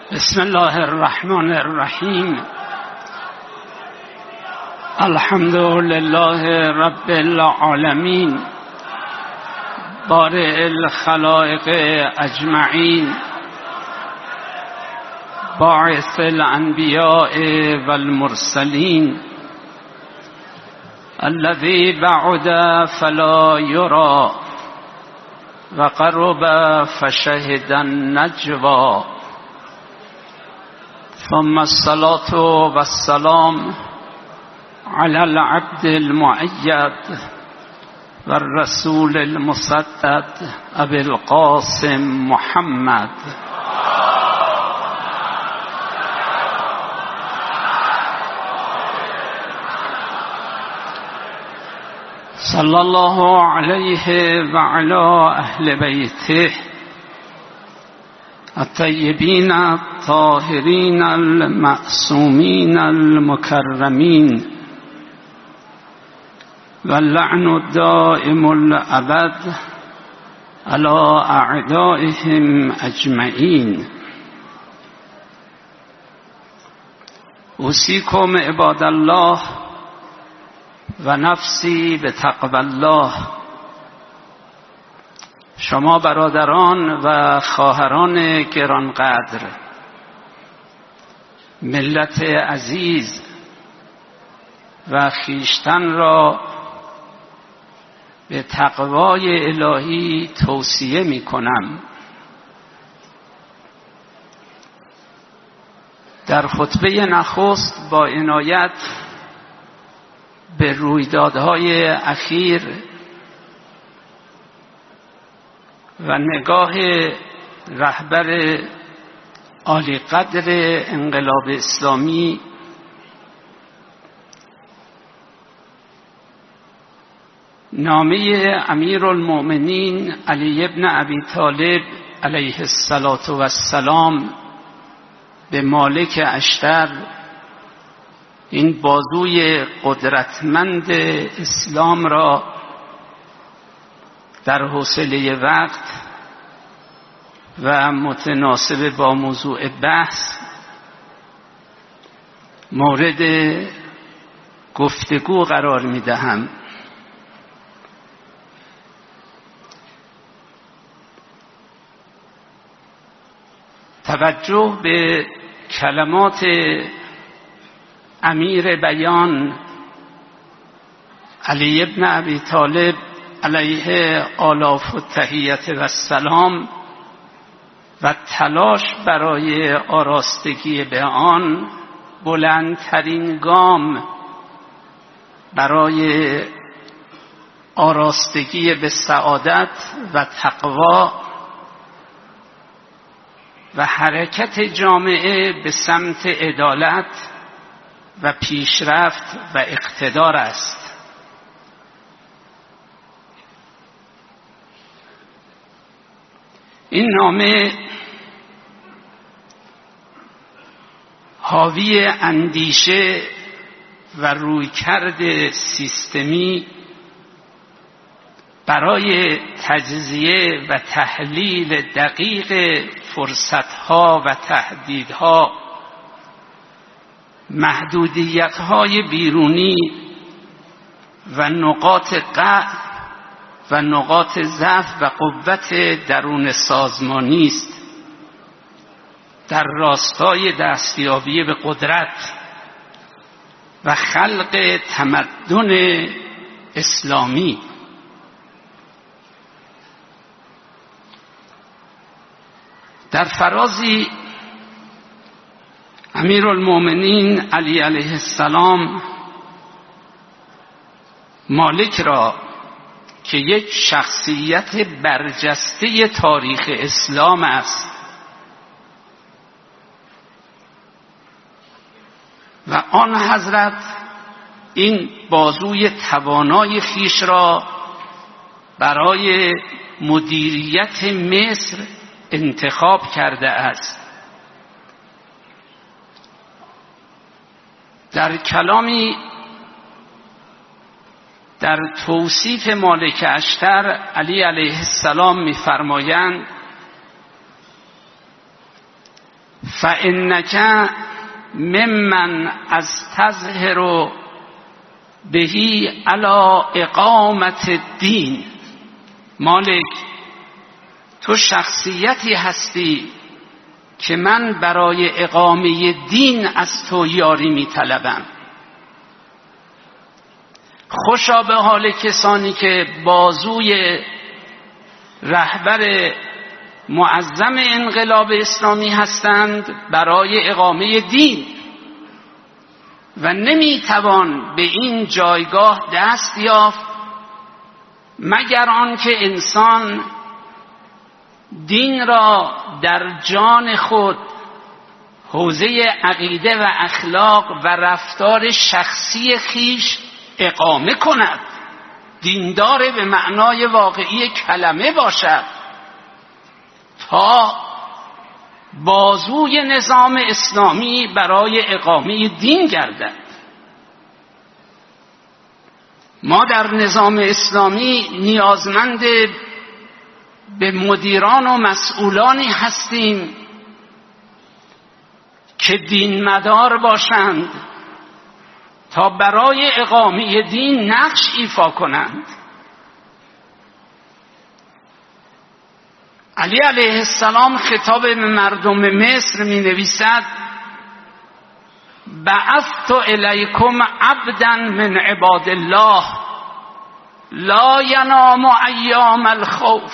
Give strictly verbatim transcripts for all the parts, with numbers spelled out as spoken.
بسم الله الرحمن الرحیم. الحمد لله رب العالمین بارئ الخلائق اجمعین باعث الانبیاء والمرسلین الذی بعد فلا یری و قرب فشهد النجوی ثم الصلاة والسلام على العبد المؤيد والرسول المسدد أبي القاسم محمد صلى الله عليه وعلى أهل بيته الطيبين الطاهرين المعصومين المكرمين واللعن الدائم الأبد على أعدائهم أجمعين. أوصيكم عباد الله ونفسي بتقوى الله. شما برادران و خواهران گرانقدر، ملت عزیز و خویشتن را به تقوای الهی توصیه می کنم. در خطبه نخست با عنایت به رویدادهای اخیر و نگاه رهبر عالی قدر انقلاب اسلامی نامه امیرالمؤمنین علی بن ابی طالب علیه السلام به مالک اشتر، این بازوی قدرتمند اسلام را در حوصله وقت و متناسب با موضوع بحث مورد گفتگو قرار می دهم. توجه به کلمات امیر بیان علی بن ابی طالب علیه آلاف و تحیت و السلام و تلاش برای آراستگی به آن بلندترین گام برای آراستگی به سعادت و تقوا و حرکت جامعه به سمت عدالت و پیشرفت و اقتدار است. این نامه حاوی اندیشه و رویکرد سیستمی برای تجزیه و تحلیل دقیق فرصتها و تهدیدها، محدودیت‌های بیرونی و نقاط قطع و نقاط ضعف و قوت درون سازمانی است در راستای دستیابی به قدرت و خلق تمدن اسلامی. در فرازی امیرالمؤمنین علی علیه السلام مالک را که یک شخصیت برجسته تاریخ اسلام است و آن حضرت این بازوی توانای خویش را برای مدیریت مصر انتخاب کرده است. در کلامی در توصیف مالک اشتر علی علیه السلام می‌فرمایند فانک ممن از تظهر بهی علی اقامت الدین. مالک تو شخصیتی هستی که من برای اقامه دین از تو یاری می طلبم. خوشا به حال کسانی که بازوی رهبر معظم انقلاب اسلامی هستند برای اقامه دین و نمیتوان به این جایگاه دست یافت مگر آنکه انسان دین را در جان خود حوزه عقیده و اخلاق و رفتار شخصی خیش اقامه کند، دیندار به معنای واقعی کلمه باشد تا بازوی نظام اسلامی برای اقامه دین گردد. ما در نظام اسلامی نیازمند به مدیران و مسئولانی هستیم که دین مدار باشند تا برای اقامه دین نقش ایفا کنند. علی علیه السلام خطاب به مردم مصر می نویسد: بعثت الیکم عبدا من عباد الله لا ینام ایام الخوف.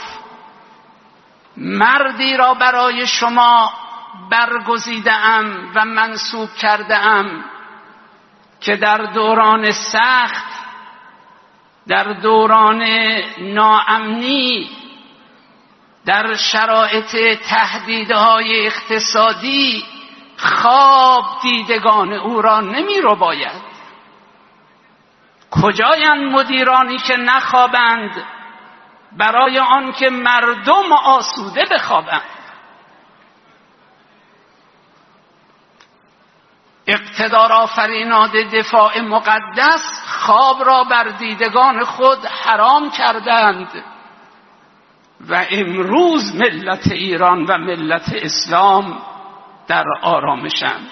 مردی را برای شما برگزیده‌ام و منصوب کرده‌ام که در دوران سخت، در دوران ناامنی، در شرایط تهدیدهای اقتصادی خواب دیدگان او را نمی رو باید. کجایند مدیرانی که نخوابند برای آنکه مردم آسوده بخوابند؟ اقتدار آفریناد دفاع مقدس خواب را بر دیدگان خود حرام کردند و امروز ملت ایران و ملت اسلام در آرامشند.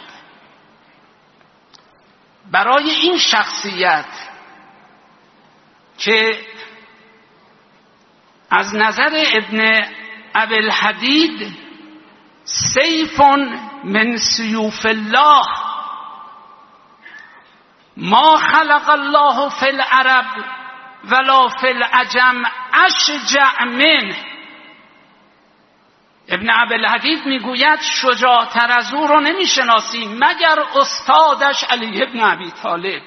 برای این شخصیت که از نظر ابن ابی‌الحدید سیف من سیوف الله، ما خلق الله فی العرب ولا فی العجم اشجع منه. ابن ابی‌الحدید میگوید شجاعتر از او رو نمیشناسیم مگر استادش علی ابن ابی طالب.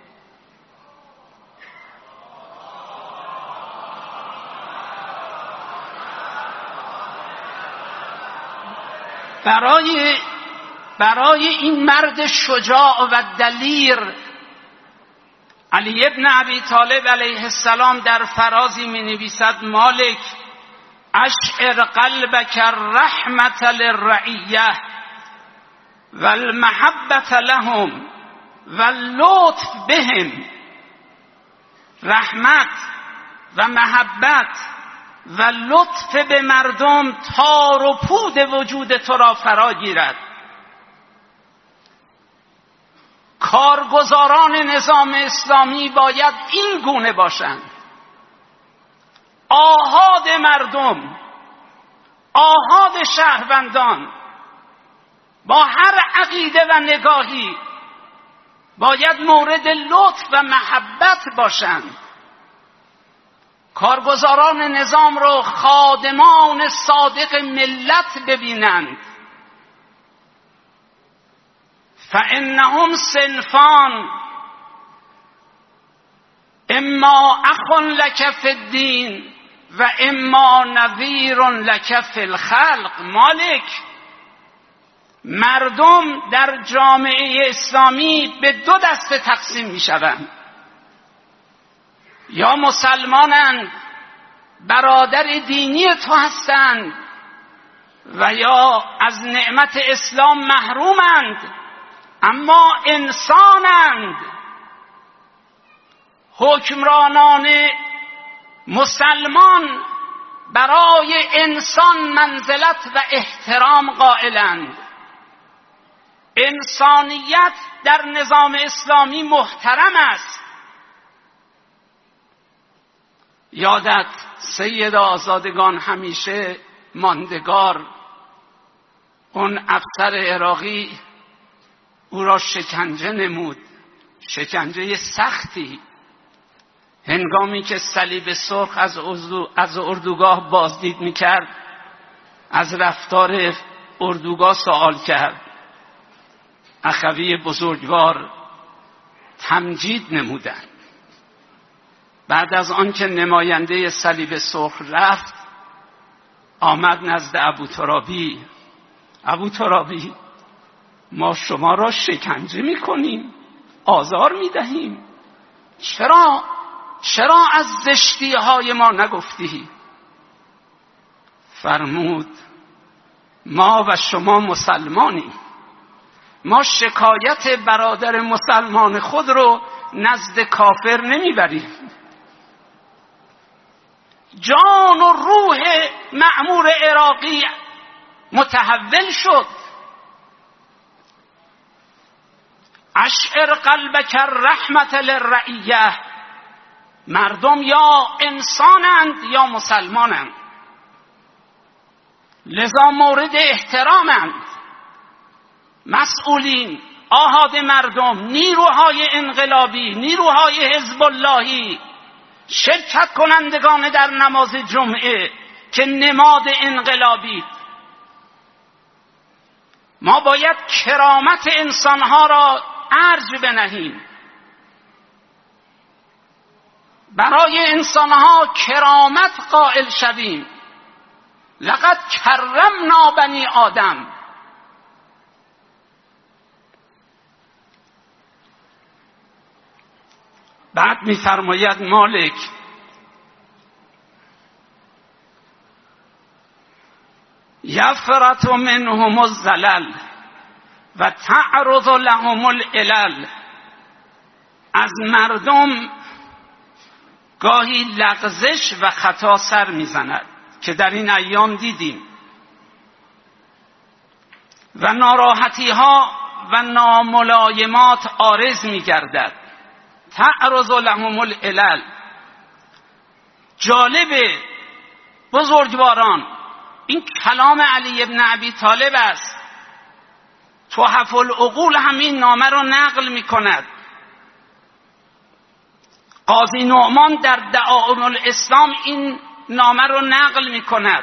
برای برای این مرد شجاع و دلیر علی ابن ابی طالب علیه السلام در فرازی می نویسد: مالک اشعر قلبک الرحمت للرعیه والمحبت لهم واللطف بهم. رحمت و محبت و لطف به مردم تار و پود وجود تو را فرا گیرد. کارگزاران نظام اسلامی باید این گونه باشند: آحاد مردم، آحاد شهروندان، با هر عقیده و نگاهی باید مورد لطف و محبت باشند. کارگزاران نظام رو خادمان صادق ملت ببینند. فانهم صنفان اما اخ لک فی الدین و اما نذیر لک فی الخلق. مالک مردم در جامعه اسلامی به دو دسته تقسیم می شوند: یا مسلمانند، برادر دینی تو هستند، و یا از نعمت اسلام محرومند اما انسانند. حکمرانان مسلمان برای انسان منزلت و احترام قائلند. انسانیت در نظام اسلامی محترم است. یادت سید آزادگان همیشه ماندگار، اون افسر عراقی او را شکنجه نمود، شکنجه سختی، هنگامی که صلیب سرخ از, از اردوگاه بازدید میکرد، از رفتار اردوگاه سوال کرد. اخوی بزرگوار تمجید نمودند. بعد از آن که نماینده صلیب سرخ رفت، آمد نزد ابو ترابی. ابو ترابی، ما شما را شکنجه میکنیم، آزار میدهیم، چرا چرا از زشتی های ما نگفتی؟ فرمود ما و شما مسلمانیم، ما شکایت برادر مسلمان خود رو نزد کافر نمیبریم. جان و روح مأمور عراقی متحول شد. اشعر قلبک الرحمت للرعیه، مردم یا انسانند یا مسلمانند، لذا مورد احترامند. مسئولین، آحاد مردم، نیروهای انقلابی، نیروهای حزب اللهی، شرکت کنندگان در نماز جمعه که نماد انقلابی، ما باید کرامت انسانها را ارج بنهیم. برای انسانها کرامت قائل شویم. لقد کرمنا بنی آدم. بعد می‌فرماید مالک یفرط منهم الزلل و تعرض لهم العلل. از مردم گاهی لغزش و خطا سر میزند که در این ایام دیدیم، و ناراحتی ها و ناملایمات عارض میگردد. تعرض لهم العلل. جالب بزرگواران، این کلام علی ابن ابی طالب است. تحف العقول همین نامه را نقل می کند. قاضی نعمان در دعائم الاسلام این نامه را نقل می کند.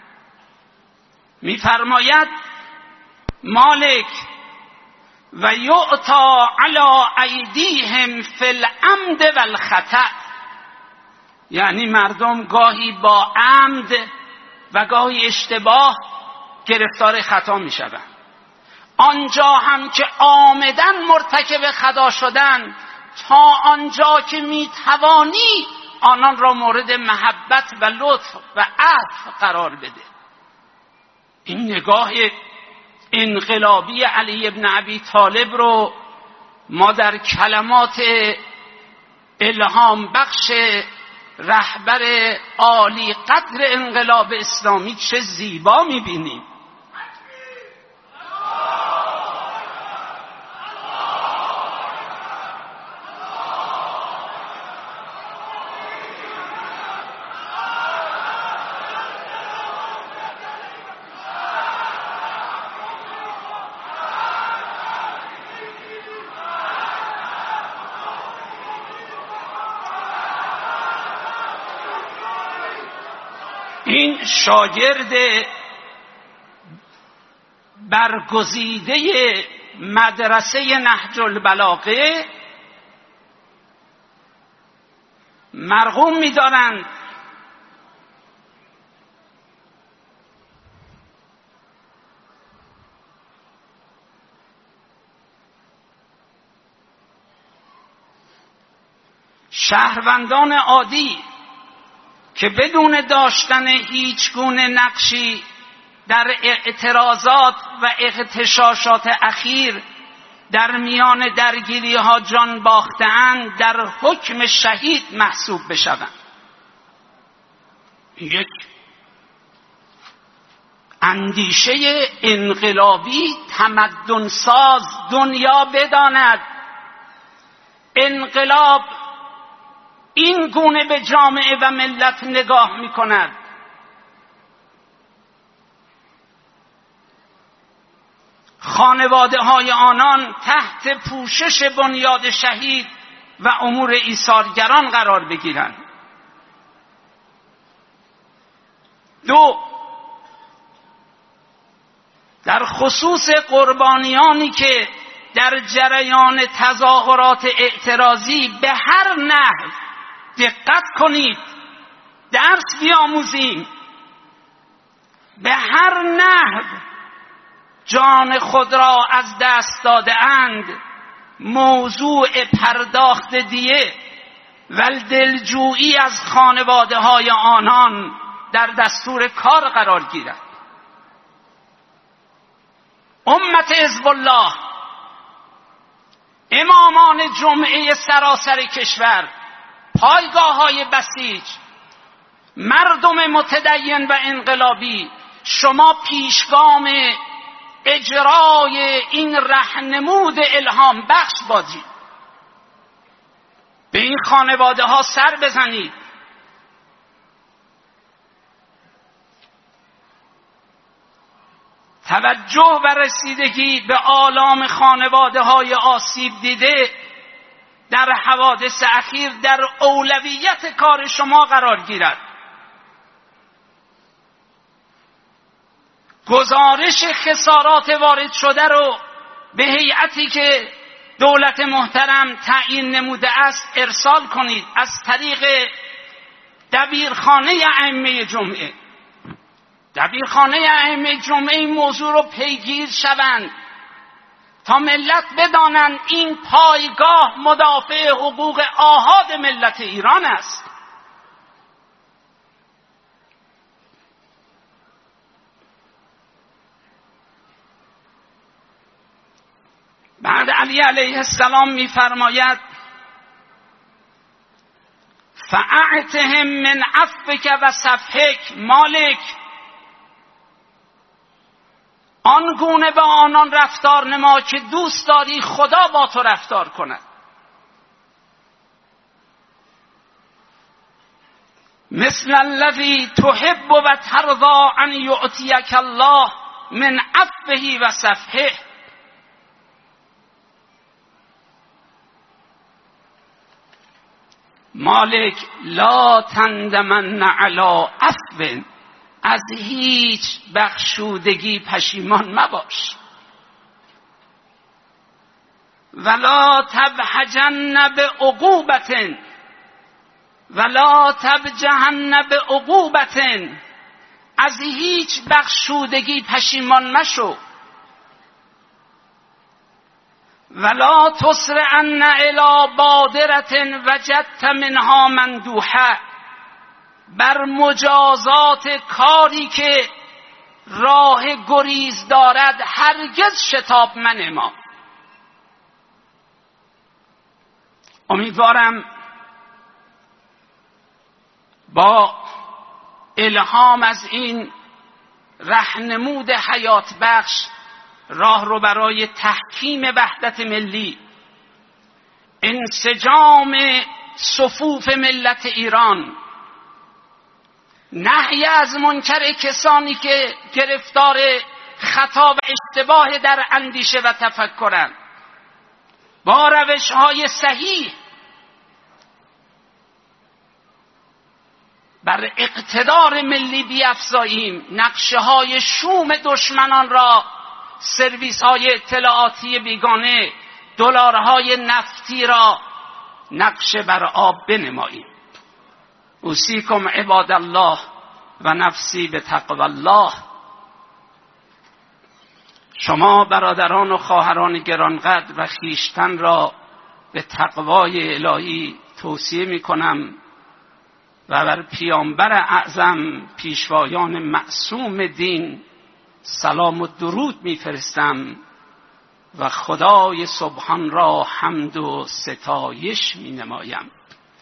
می فرماید مالک و یعطا علی ایدیهم فی العمد و الخطأ، یعنی مردم گاهی با عمد و گاهی اشتباه گرفتار خطا می شوند. آنجا هم که عامداً مرتکب خطا شدن، تا آنجا که می توانی آنان را مورد محبت و لطف و عطف قرار بده. این نگاه انقلابی علی ابن ابی طالب رو ما در کلمات الهام بخش رهبر عالی قدر انقلاب اسلامی چه زیبا می‌بینیم. این شاگرد برگزیده مدرسه نهج البلاغه مرغوم می‌دارند شهروندان عادی که بدون داشتن هیچ گونه نقشی در اعتراضات و اغتشاشات اخیر در میان درگیری ها جان باخته‌اند در حکم شهید محسوب بشوند. یک اندیشه انقلابی تمدن ساز دنیا بداند انقلاب این گونه به جامعه و ملت نگاه می کند. خانواده های آنان تحت پوشش بنیاد شهید و امور ایثارگران قرار بگیرند. دو، در خصوص قربانیانی که در جریان تظاهرات اعتراضی به هر نحو، دقت کنید، درس بیاموزیم، به هر نحو جان خود را از دست داده اند، موضوع پرداخت دیه و دلجویی از خانواده های آنان در دستور کار قرار گیرد. امت حزب الله، امامان جمعه سراسر کشور، پایگاه های بسیج، مردم متدین و انقلابی، شما پیشگام اجرای این رهنمود الهام بخش باشید. به این خانواده ها سر بزنید. توجه و رسیدگی به آلام خانواده های آسیب دیده در حوادث اخیر در اولویت کار شما قرار گیرد. گزارش خسارات وارد شده رو به هیئتی که دولت محترم تعیین نموده است ارسال کنید از طریق دبیرخانه ائمه جمعه. دبیرخانه ائمه جمعه این موضوع رو پیگیر شوند تا ملت بدانند این پایگاه مدافع حقوق آحاد ملت ایران است. بعد علی علیه السلام می‌فرماید فاعتهم من عفوک و صفحک، مالک آنگونه با آنان رفتار نما که دوست داری خدا با تو رفتار کند. مثل الذی تحب و ترضى ان یعطیک الله من عفوه و صفحه. مالک لا تندمن علی عفو، از هیچ بخشودگی پشیمان مباش. ولا تبهجن بعقوبت ولا تبجحن بعقوبت، از هیچ بخشودگی پشیمان مشو. ولا تسرعن الی بادرة وجدت منها مندوحه، بر مجازات کاری که راه گریز دارد هرگز شتاب منما. امیدوارم با الهام از این رهنمود حیات بخش راه رو برای تحکیم وحدت ملی، انسجام صفوف ملت ایران، نهی از منکر کسانی که گرفتار خطا و اشتباه در اندیشه و تفکرند، با روش‌های صحیح بر اقتدار ملی بیفزاییم، نقشه‌های شوم دشمنان را، سرویس‌های اطلاعاتی بیگانه، دلارهای نفتی را نقش بر آب بنماییم. اوصیکم عباد الله و نفسی به تقوی الله. شما برادران و خواهران گرانقدر و خویشتن را به تقوای الهی توصیه می کنم و بر پیامبر اعظم پیشوایان معصوم دین سلام و درود میفرستم و خدای سبحان را حمد و ستایش می نمایم.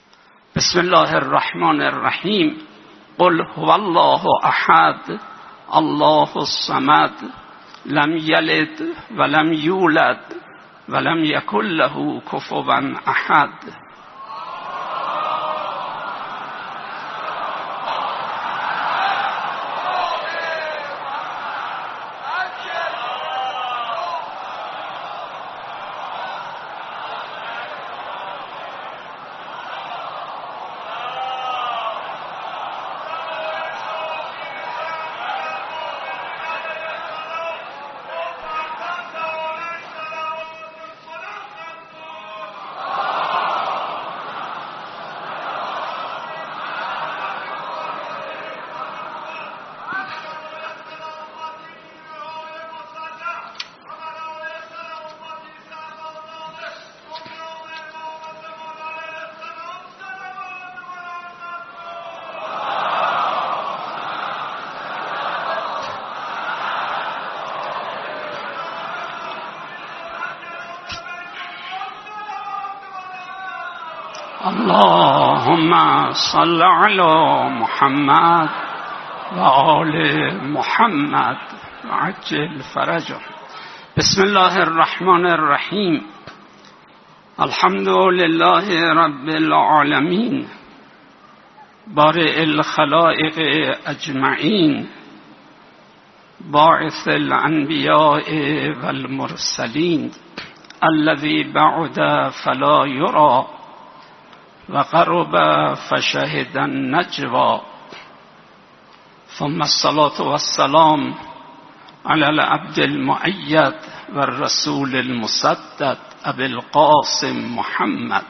بسم الله الرحمن الرحیم. قل هو الله احد الله الصمد لم یلد ولم یولد ولم یکن له کفوا احد. اللهم صل على محمد و آل محمد و عجل فرجه. بسم الله الرحمن الرحیم. الحمد لله رب العالمین بارئ الخلائق اجمعین باعث الانبیاء والمرسلین الذی بعد فلا یرى و قرب فشهد النجوى. ثم الصلاة والسلام على العبد المؤيد والرسول المسدد ابي القاسم محمد.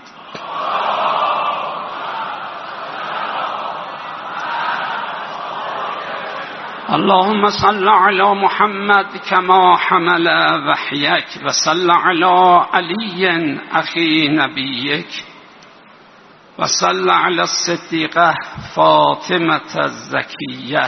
اللهم صل على محمد كما حمل وحيك وصل على علي أخي نبيك وصل على الصديقة فاطمة الزكية.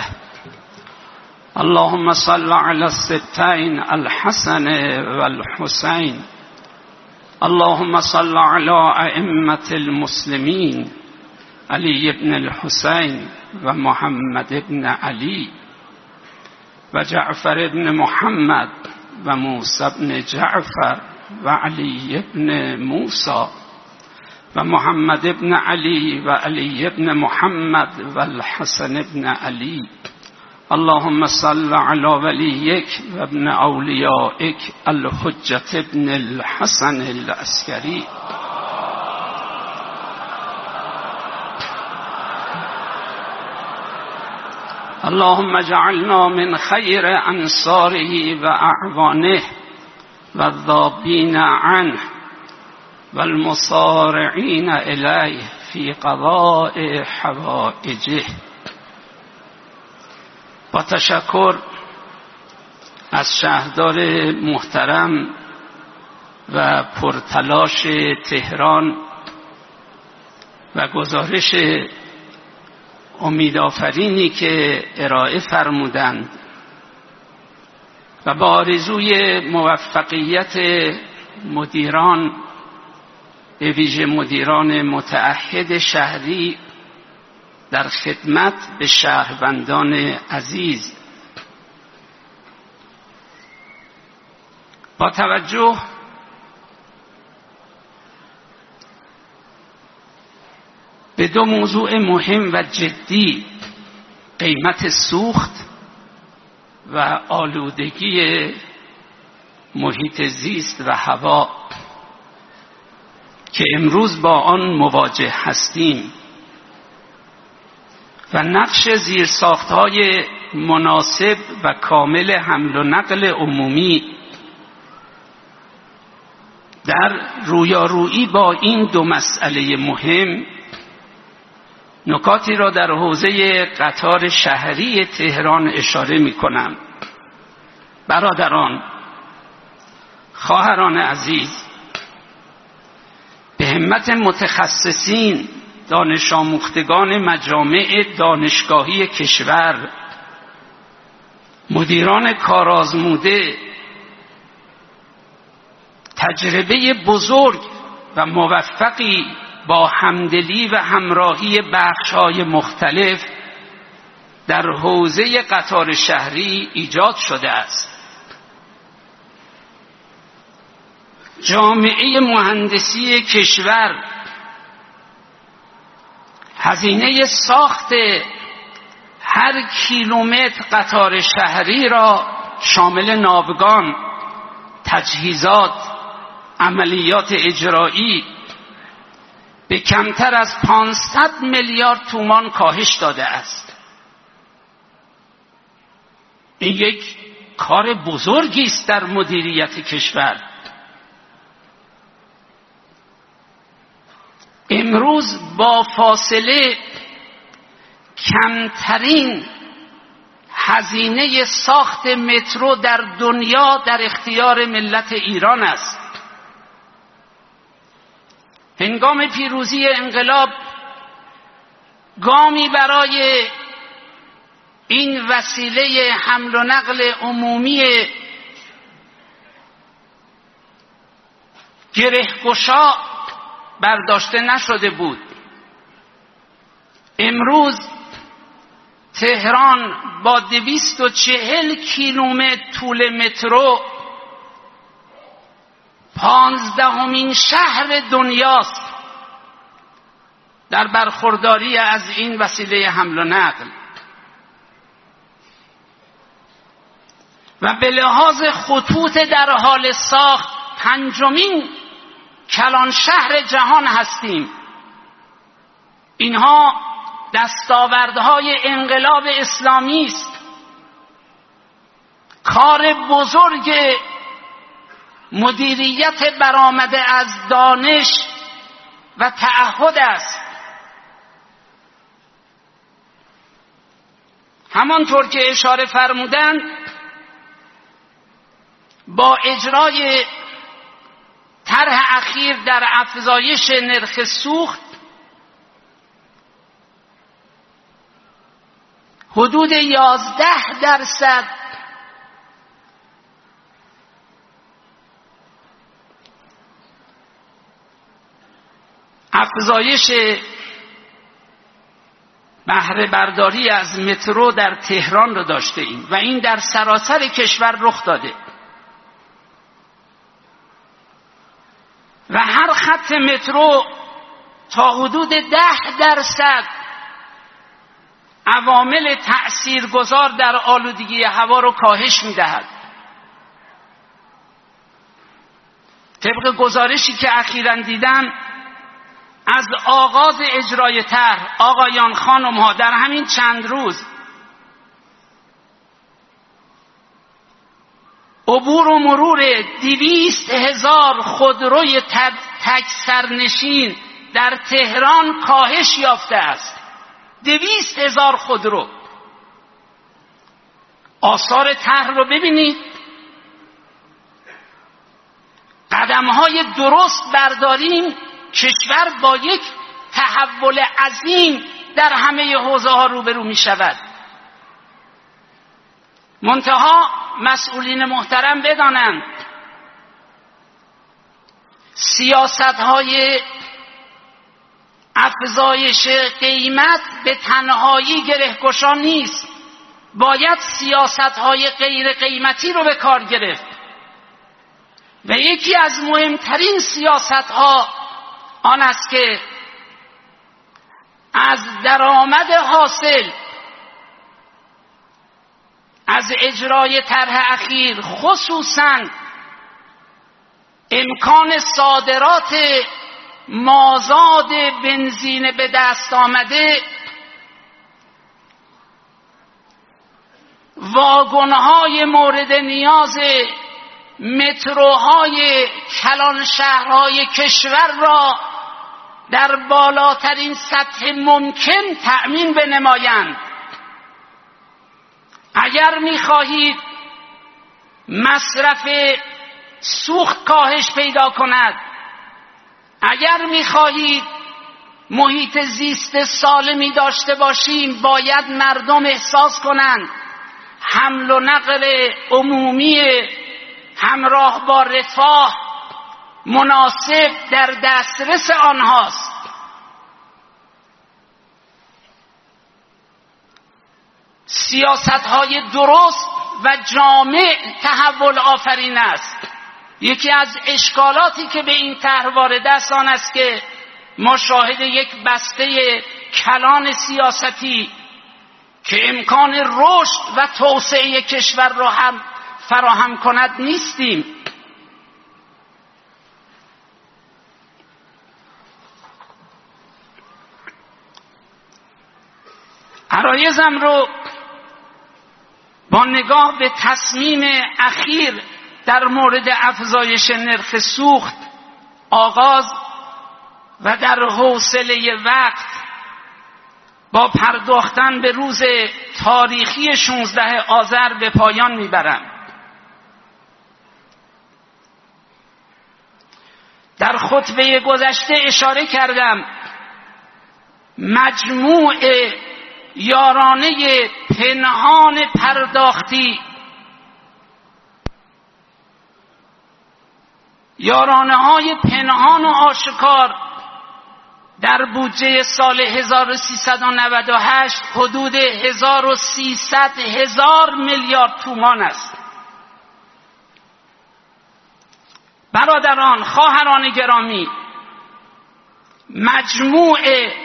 اللهم صل على الستين الحسن والحسين. اللهم صل على أئمة المسلمين علي بن الحسين ومحمد بن علي وجعفر بن محمد وموسى بن جعفر وعلي بن موسى ومحمد بن علي وعلي بن محمد والحسن بن علي. اللهم صل على وليك وابن أوليائك الحجة بن الحسن العسكري. اللهم اجعلنا من خير أنصاره وأعوانه والذابين عنه والمصارعين إليه في قضاء حوائجه. با تشکر از شهردار محترم و پرتلاش تهران و گزارش امیدآفرینی که ارائه فرمودند و با آرزوی موفقیت مدیران به ویژه مدیران متعهد شهری در خدمت به شهروندان عزیز، با توجه به دو موضوع مهم و جدی، قیمت سوخت و آلودگی محیط زیست و هوا که امروز با آن مواجه هستیم، و نقش زیرساخت‌های مناسب و کامل حمل و نقل عمومی در رویارویی با این دو مسئله مهم، نکاتی را در حوزه قطار شهری تهران اشاره می‌کنم. برادران، خواهران عزیز، به همت متخصصین، دانش آموختگان مجامع دانشگاهی کشور، مدیران کارآزموده، تجربه بزرگ و موفقی با همدلی و همراهی بخش‌های مختلف در حوزه قطار شهری ایجاد شده است. جامعه مهندسی کشور هزینه ساخت هر کیلومتر قطار شهری را شامل ناوگان، تجهیزات، عملیات اجرایی به کمتر از پانصد میلیارد تومان کاهش داده است. این یک کار بزرگی است در مدیریت کشور. امروز با فاصله کمترین هزینه ساخت مترو در دنیا در اختیار ملت ایران است. هنگام پیروزی انقلاب گامی برای این وسیله حمل و نقل عمومی گره‌گشا برداشته نشده بود. امروز تهران با دویست و چهل کیلومتر طول مترو پانزدهمین شهر دنیاست در برخورداری از این وسیله حمل و نقل و به لحاظ خطوط در حال ساخت پنجمین کلان شهر جهان هستیم. اینها دستاوردهای انقلاب اسلامی است. کار بزرگ مدیریت برآمده از دانش و تعهد است. همانطور که اشاره فرمودند، با اجرای طرح اخیر در افزایش نرخ سوخت حدود یازده درصد افزایش بهره برداری از مترو در تهران را داشته ایم و این در سراسر کشور رخ داده و هر خط مترو تا حدود ده درصد عوامل تأثیرگذار در آلودگی هوا را کاهش می‌دهد. طبق گزارشی که اخیراً دیدم، از آغاز اجرای طرح آقایان خانم‌ها در همین چند روز عبور و مرور دویست هزار خودروی تک سرنشین در تهران کاهش یافته است. دویست هزار خودرو. آثار طرح رو ببینید. قدم‌های درست برداریم، کشور با یک تحول عظیم در همه حوزه‌ها روبرو می‌شود. منتها مسئولین محترم بدانند سیاست‌های افزایش قیمت به تنهایی گره‌گشا نیست. باید سیاست‌های غیر قیمتی رو به کار گرفت و یکی از مهمترین سیاست‌ها آن است که از درآمد حاصل از اجرای طرح اخیر، خصوصاً امکان صادرات مازاد بنزین به دست آمده، واگن‌های مورد نیاز متروهای کلان شهرهای کشور را در بالاترین سطح ممکن تأمین بنمایند. اگر می‌خواهید مصرف سوخت کاهش پیدا کند، اگر می‌خواهید محیط زیست سالمی داشته باشیم، باید مردم احساس کنند حمل و نقل عمومی همراه با رفاه مناسب در دسترس آنهاست. سیاست‌های درست و جامع تحول آفرین است. یکی از اشکالاتی که به این طرح وارد است آن است که ما شاهد یک بسته کلان سیاستی که امکان رشد و توسعه کشور را هم فراهم کند نیستیم. عرایزم رو با نگاه به تصمیم اخیر در مورد افزایش نرخ سوخت آغاز و در حوصله وقت با پرداختن به روز تاریخی شانزده آذر به پایان میبرم. در خطبه گذشته اشاره کردم مجموع یارانه پنهان پرداختی، یارانه های پنهان و آشکار در بودجه سال هزار و سیصد و نود و هشت حدود هزار و سیصد هزار میلیارد تومان است. برادران، خواهران گرامی، مجموع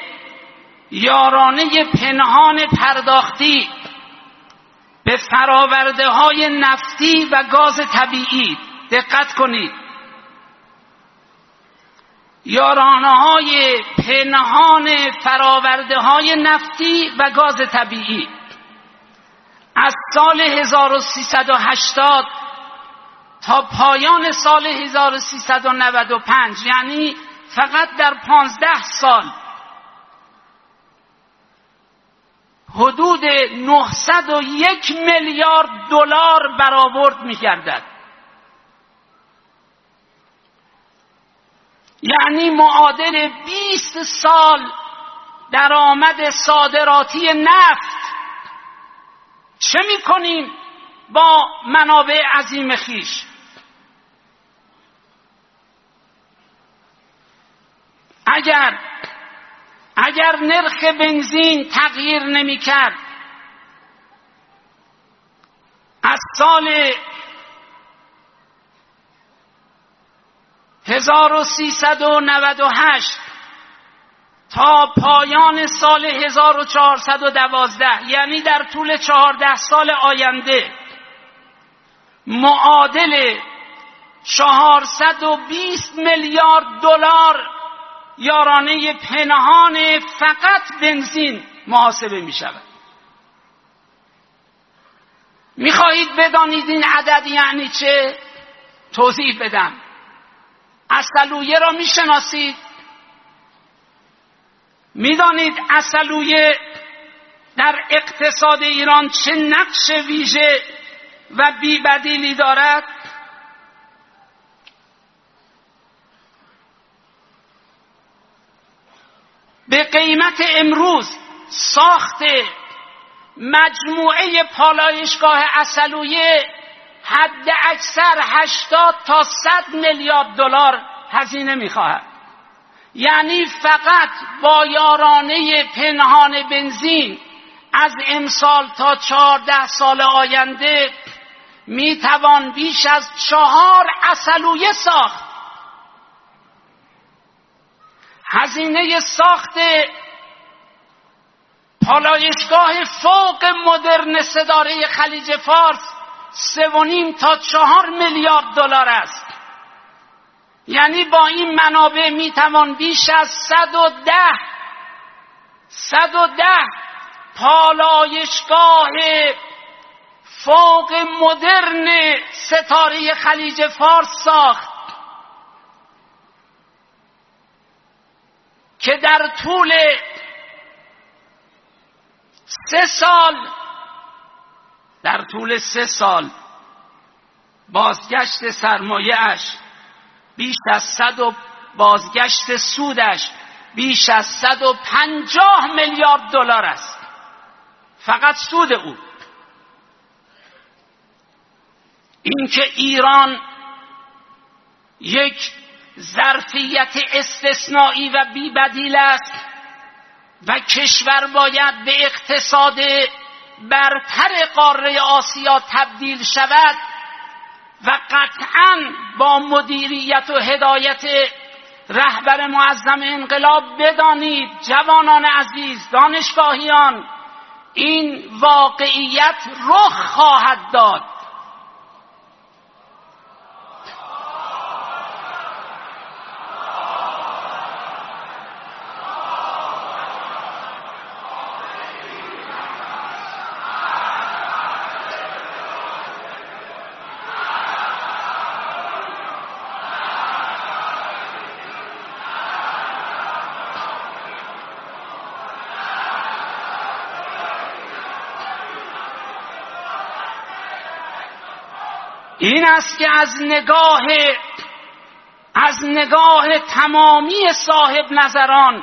یارانه پنهان پرداختی به فراورده های نفتی و گاز طبیعی، دقت کنید، یارانه های پنهان فراورده های نفتی و گاز طبیعی از سال هزار و سیصد و هشتاد تا پایان سال هزار و سیصد و نود و پنج، یعنی فقط در پانزده سال حدود نهصد و یک میلیارد دلار برآورد می‌گردد. یعنی معادل بیست سال درآمد صادراتی نفت. چه می‌کنیم با منابع عظیم خویش؟ اگر اگر نرخ بنزین تغییر نمی‌کرد، از سال هزار و سیصد و نود و هشت تا پایان سال هزار و چهارصد و دوازده، یعنی در طول چهارده سال آینده، معادل چهارصد و بیست میلیارد دلار یارانه پنهان فقط بنزین محاسبه می شود. می خواهید بدانید این عدد یعنی چه؟ توضیح بدم. عسلویه را می شناسید؟ می دانید عسلویه در اقتصاد ایران چه نقش ویژه و بی‌بدیلی دارد؟ به قیمت امروز ساخت مجموعه پالایشگاه عسلویه حد اکثر هشتاد تا صد میلیارد دلار هزینه می‌خواهد. یعنی فقط با یارانه پنهان بنزین از امسال تا چهارده سال آینده میتوان بیش از چهار عسلویه ساخت. هزینه ساخت پالایشگاه فوق مدرن ستاره خلیج فارس سه و نیم تا چهار میلیارد دلار است. یعنی با این منابع میتوان بیش از صد و ده صد و ده پالایشگاه فوق مدرن ستاره خلیج فارس ساخت که در طول سه سال در طول سه سال بازگشت سرمایه‌اش بیش از صد و بازگشت سودش بیش از صد و پنجاه میلیارد دلار است. فقط سود او. اینکه ایران یک ظرفیت استثنایی و بی‌بدیل است و کشور باید به اقتصاد برتر قاره آسیا تبدیل شود و قطعاً با مدیریت و هدایت رهبر معظم انقلاب بدانید جوانان عزیز، دانشگاهیان، این واقعیت رخ خواهد داد. این است که از نگاه از نگاه تمامی صاحب نظران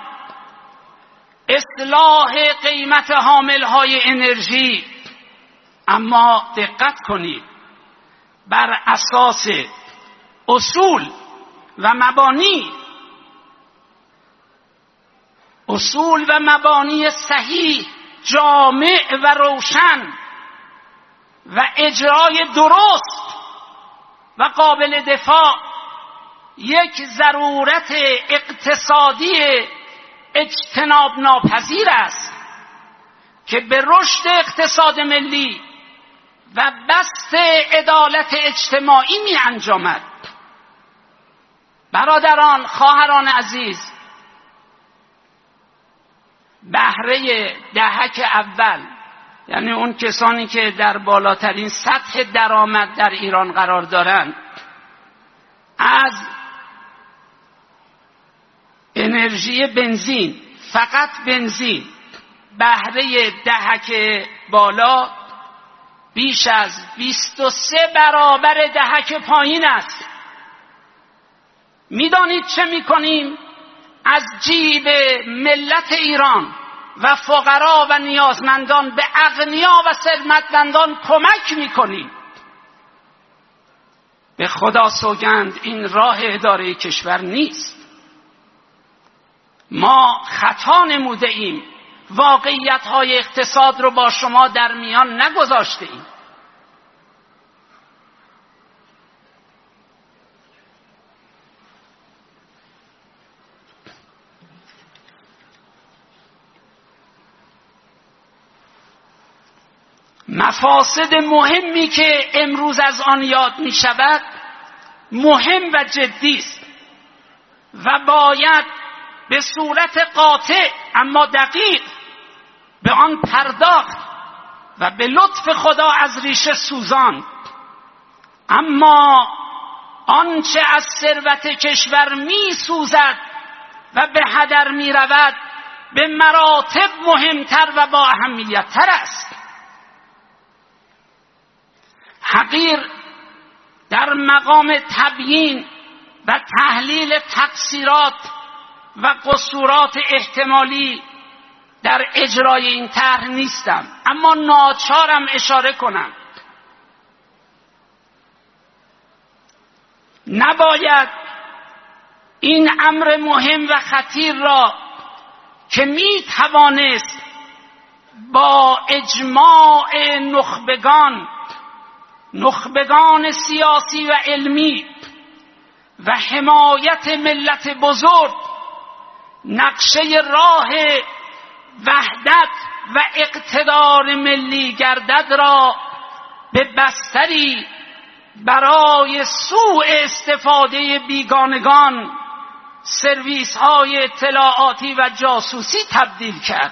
اصلاح قیمت حاملهای انرژی، اما دقت کنید، بر اساس اصول و مبانی اصول و مبانی صحیح، جامع و روشن و اجرای درست و قابل دفاع یک ضرورت اقتصادی اجتناب ناپذیر است که به رشد اقتصاد ملی و بسط عدالت اجتماعی می انجامد. برادران، خواهران عزیز، بهره دهک اول، یعنی اون کسانی که در بالاترین سطح درآمد در ایران قرار دارند، از انرژی بنزین، فقط بنزین، بهره دهک بالا بیش از بیست و سه برابر دهک پایین است. میدانید چه میکنیم؟ از جیب ملت ایران و فقرا و نیازمندان به اغنیا و ثروتمندان کمک میکنیم. به خدا سوگند این راه اداره کشور نیست. ما خطا نموده ایم، واقعیت های اقتصاد رو با شما در میان نگذاشته ایم. مفاسد مهمی که امروز از آن یاد می شود مهم و جدی است و باید به صورت قاطع اما دقیق به آن پرداخت و به لطف خدا از ریشه سوزاند. اما آنچه از ثروت کشور می سوزد و به هدر می رود به مراتب مهمتر و با اهمیت تر است. حقیر در مقام تبیین و تحلیل تقصیرات و قصورات احتمالی در اجرای این طرح نیستم، اما ناچارم اشاره کنم نباید این امر مهم و خطیر را که می توانست با اجماع نخبگان نخبگان سیاسی و علمی و حمایت ملت بزرگ نقشه راه وحدت و اقتدار ملی گردد را به بستری برای سوء استفاده بیگانگان، سرویس های اطلاعاتی و جاسوسی تبدیل کرد.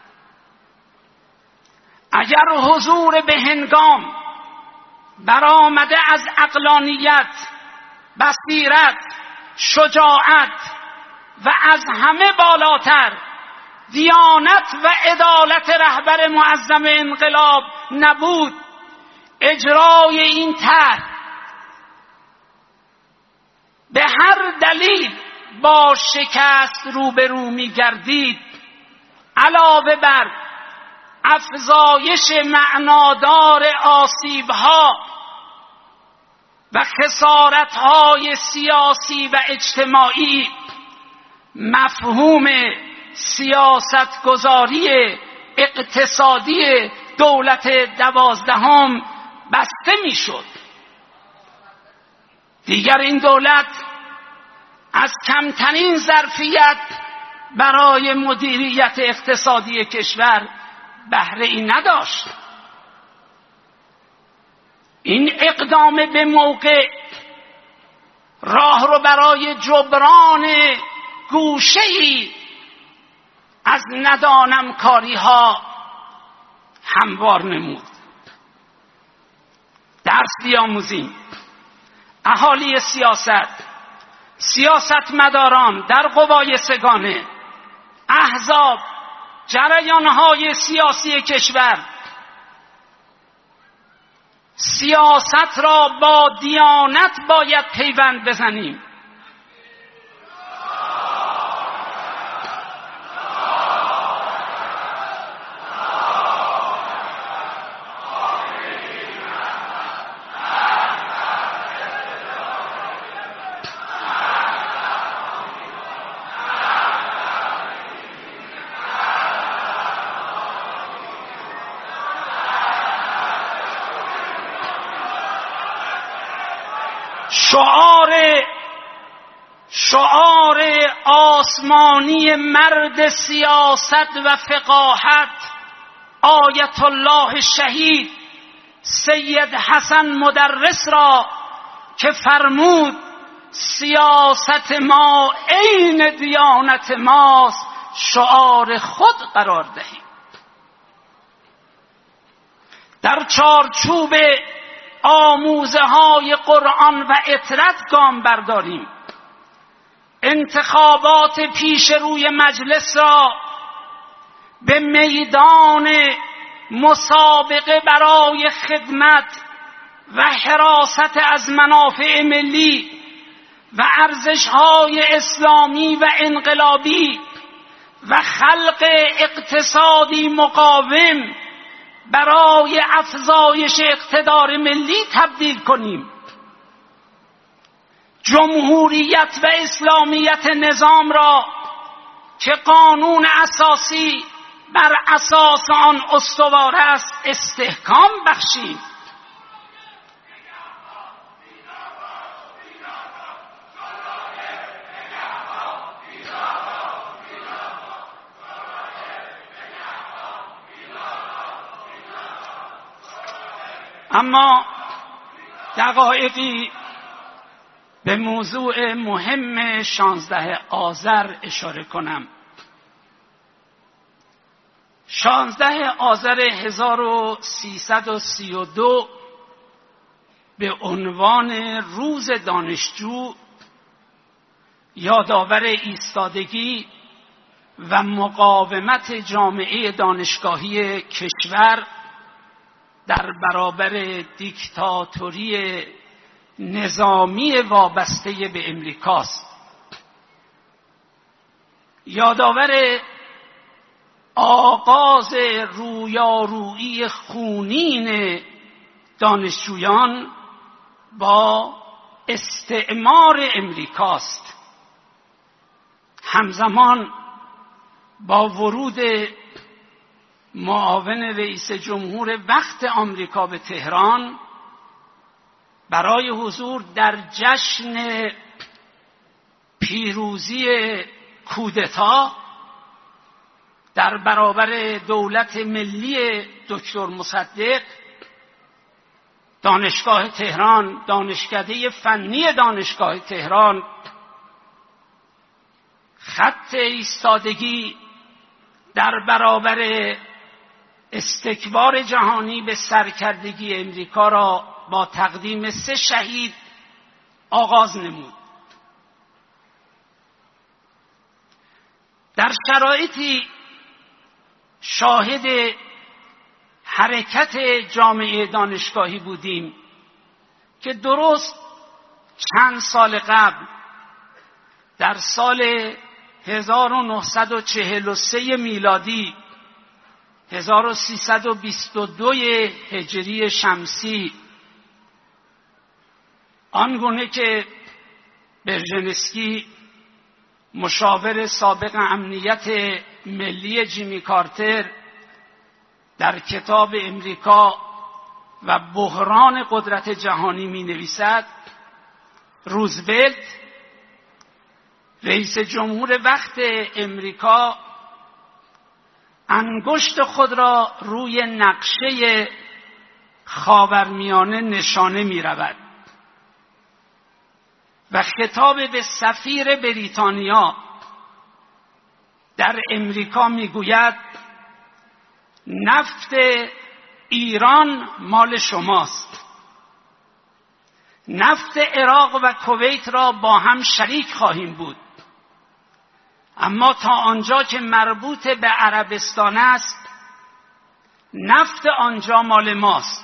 اگر حضور به هنگام برآمده از عقلانیت، بصیرت، شجاعت و از همه بالاتر دیانت و عدالت رهبر معظم انقلاب نبود، اجرای این طرح به هر دلیل با شکست روبرو می گردید. علاوه بر افزایش معنادار آسیب‌ها و خسارت‌های سیاسی و اجتماعی، مفهوم سیاستگذاری اقتصادی دولت دوازدهم بسته میشد. دیگر این دولت از کمترین ظرفیت برای مدیریت اقتصادی کشور بهره ای نداشت. این اقدام به موقع راه رو برای جبران گوشه‌ای از ندانم کاری ها هموار نمود. درس بیاموزیم. اهالی سیاست، سیاستمداران در قوای سگانه، احزاب، جریانهای سیاسی کشور، سیاست را با دیانت باید پیوند بزنیم. شعار شعار آسمانی مرد سیاست و فقاهت آیت الله شهید سید حسن مدرس را که فرمود سیاست ما عین دیانت ماست شعار خود قرار دهیم. در چارچوب آموزه های قرآن و اطرت گام برداریم. انتخابات پیش روی مجلس را به میدان مسابقه برای خدمت و حراست از منافع ملی و ارزش‌های اسلامی و انقلابی و خلق اقتصادی مقاوم برای افزایش اقتدار ملی تبدیل کنیم. جمهوریت و اسلامیت نظام را که قانون اساسی بر اساس آن استوار است استحکام بخشیم. اما دقایقی به موضوع مهم شانزده آذر اشاره کنم. شانزده آذر هزار و سیصد و سی و دو به عنوان روز دانشجو یادآور ایستادگی و مقاومت جامعه دانشگاهی کشور در برابر دیکتاتوری نظامی وابسته به امریکاست. یادآور آغاز رویارویی خونین دانشجویان با استعمار امریکاست. همزمان با ورود معاون رئیس جمهور وقت آمریکا به تهران برای حضور در جشن پیروزی کودتا در برابر دولت ملی دکتر مصدق، دانشگاه تهران، دانشکده فنی دانشگاه تهران خط ایستادگی در برابر استکبار جهانی به سرکردگی امریکا را با تقدیم سه شهید آغاز نمود. در شرایطی شاهد حرکت جامعه دانشگاهی بودیم که درست چند سال قبل در سال هزار و نهصد و چهل و سه میلادی هزار و سیصد و بیست و دو هجری شمسی آنگونه که برژنسکی مشاور سابق امنیت ملی جیمی کارتر در کتاب امریکا و بحران قدرت جهانی می نویسد روزولت رئیس جمهور وقت امریکا انگشت خود را روی نقشه خاورمیانه نشانه می رود و خطاب به سفیر بریتانیا در امریکا می گوید نفت ایران مال شماست، نفت عراق و کویت را با هم شریک خواهیم بود، اما تا آنجا که مربوط به عربستان است نفت آنجا مال ماست.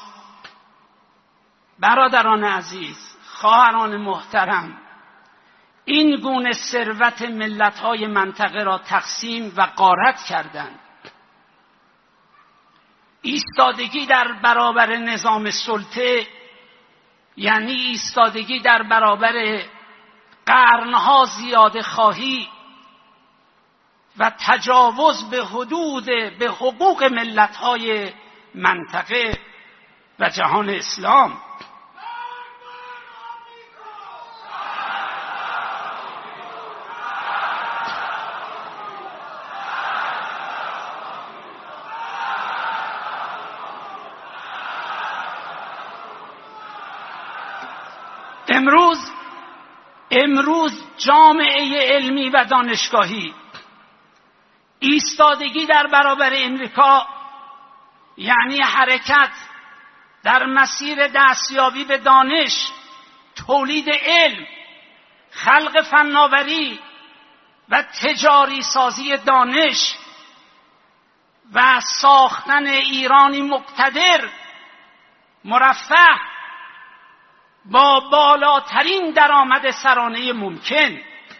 برادران عزیز، خواهران محترم، این گونه ثروت ملت‌های منطقه را تقسیم و غارت کردند. ایستادگی در برابر نظام سلطه یعنی ایستادگی در برابر قرنها زیاده خواهی و تجاوز به حدود به حقوق ملت‌های منطقه و جهان اسلام. امروز امروز جامعه علمی و دانشگاهی ایستادگی در برابر امریکا یعنی حرکت در مسیر دستیابی به دانش، تولید علم، خلق فناوری و تجاری سازی دانش و ساختن ایرانی مقتدر، مرفه، با بالاترین درآمد سرانه ممکن.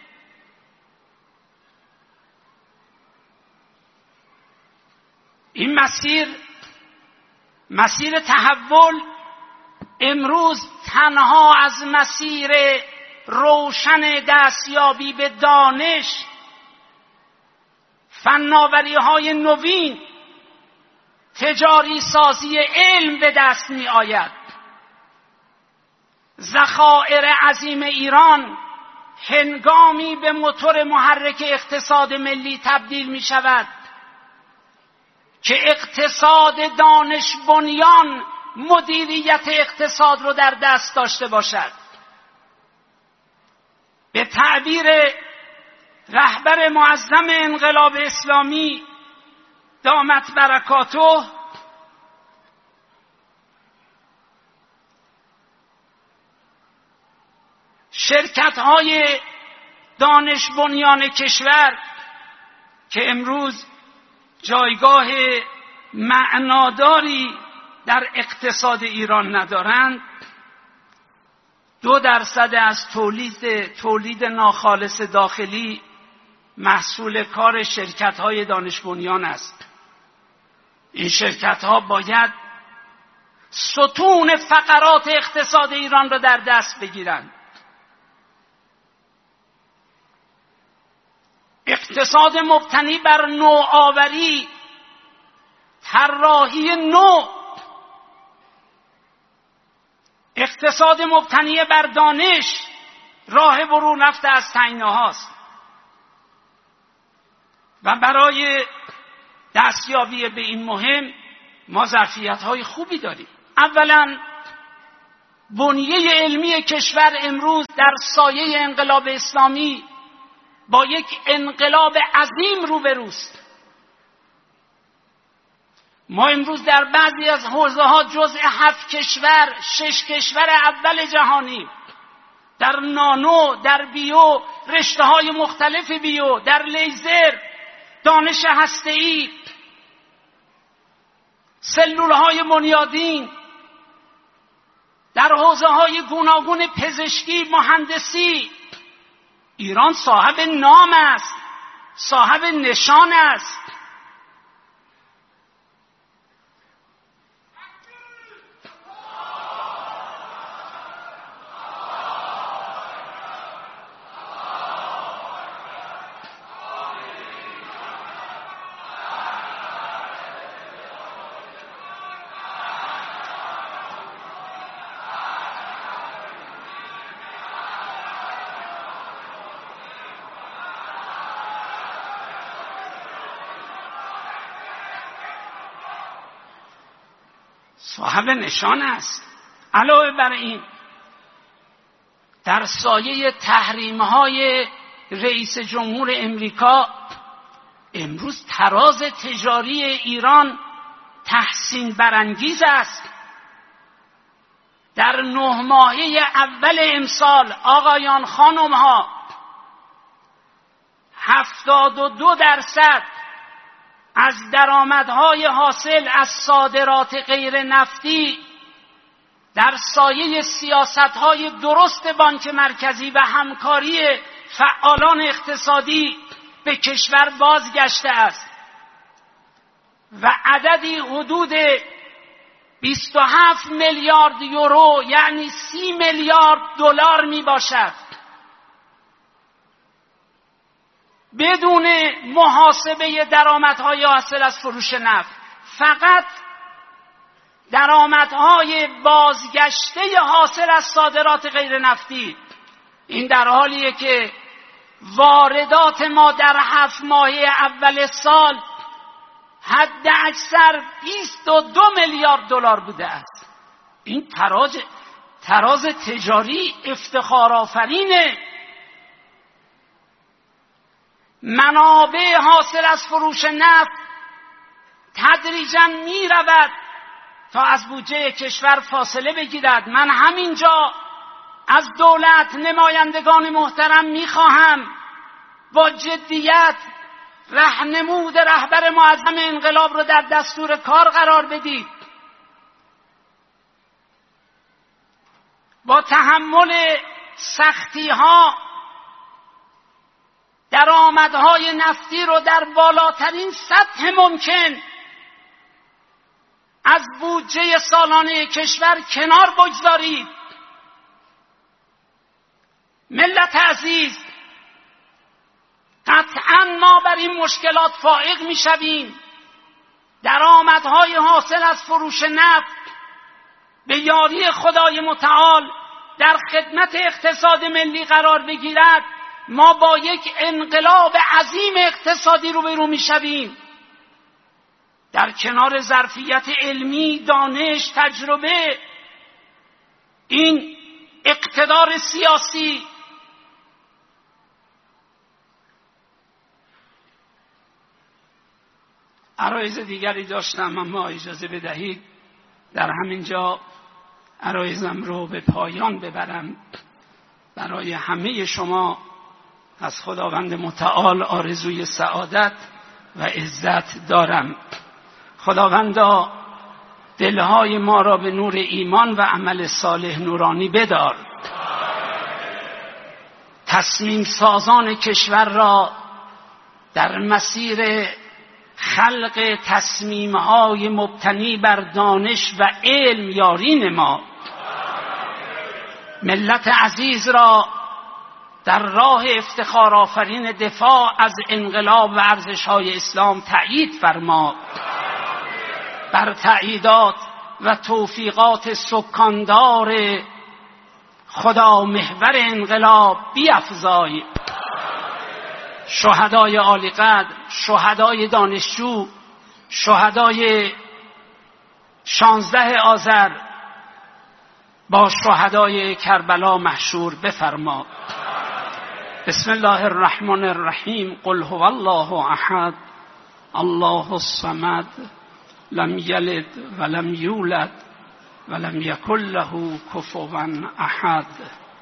این مسیر مسیر تحول امروز تنها از مسیر روشن دستیابی به دانش، فناوری های نوین، تجاری سازی علم به دست می آید. ذخایر عظیم ایران هنگامی به موتور محرک اقتصاد ملی تبدیل می شود که اقتصاد دانش بنیان مدیریت اقتصاد رو در دست داشته باشد. به تعبیر رهبر معظم انقلاب اسلامی دامت برکاته، شرکت‌های دانش بنیان کشور که امروز جایگاه معناداری در اقتصاد ایران ندارند، دو درصد از تولید تولید ناخالص داخلی محصول کار شرکت‌های دانش بنیان است. این شرکت‌ها باید ستون فقرات اقتصاد ایران را در دست بگیرند. اقتصاد مبتنی بر نوآوری، طراحی نو، اقتصاد مبتنی بر دانش راه برون رفته از تنگناها هاست و برای دستیابی به این مهم ما ظرفیت‌های خوبی داریم. اولا بنیه علمی کشور امروز در سایه انقلاب اسلامی با یک انقلاب عظیم روبروست. ما امروز در بعضی از حوزه‌ها جزء هفت کشور، شش کشور اول جهانی، در نانو، در بیو، رشته‌های مختلف بیو، در لیزر، دانش هسته‌ای، سلول‌های بنیادین، در حوزه‌های گوناگون پزشکی، مهندسی. ایران صاحب نام است، صاحب نشان است. صاحب نشان است. علاوه بر این در سایه تحریم‌های رئیس جمهور امریکا امروز تراز تجاری ایران تحسین برانگیز است. در نه ماهه اول امسال آقایان خانم‌ها هفتاد و دو درصد از درآمدهای حاصل از صادرات غیر نفتی در سایه سیاست‌های درست بانک مرکزی و همکاری فعالان اقتصادی به کشور بازگشته است و عددی حدود بیست و هفت میلیارد یورو یعنی سی میلیارد دلار می باشد. بدون محاسبه درآمدهای حاصل از فروش نفت، فقط درآمدهای بازگشته حاصل از صادرات غیر نفتی. این در حالیه که واردات ما در هفت ماهه اول سال حد اکثر بیست و دو میلیارد دلار بوده است. این تراز تراز تجاری افتخارآفرینه. منابع حاصل از فروش نفت تدریجاً می رود تا از بودجه کشور فاصله بگیرد. من همینجا از دولت نمایندگان محترم می خواهم با جدیت راهنمود رهبر معظم انقلاب رو در دستور کار قرار بدید. با تحمل سختی ها درآمدهای نفتی رو در بالاترین سطح ممکن از بودجه سالانه کشور کنار بگذارید. ملت عزیز، قطعاً ما بر این مشکلات فائق می‌شویم. درآمدهای حاصل از فروش نفت به یاری خدای متعال در خدمت اقتصاد ملی قرار بگیرد، ما با یک انقلاب عظیم اقتصادی روبرو می‌شویم. در کنار ظرفیت علمی، دانش، تجربه، این اقتدار سیاسی عرایض دیگری داشتم، اما اجازه بدهید در همین جا عرایضم رو به پایان ببرم. برای همه شما از خداوند متعال آرزوی سعادت و عزت دارم. خداوندا دلهای ما را به نور ایمان و عمل صالح نورانی بدار. تصمیم سازان کشور را در مسیر خلق تصمیم‌های مبتنی بر دانش و علم یاری نما. ملت عزیز را در راه افتخار آفرین دفاع از انقلاب و ارزش‌های اسلام تأیید فرما. بر تأییدات و توفیقات سکاندار خدا محور انقلاب بیفزای. شهدای عالی قدر، شهدای دانشجو، شهدای شانزده آذر با شهدای کربلا محشور بفرما. بسم الله الرحمن الرحیم. قل هو الله احد الله الصمد لم یلد ولم یولد ولم یکن له کفوا احد.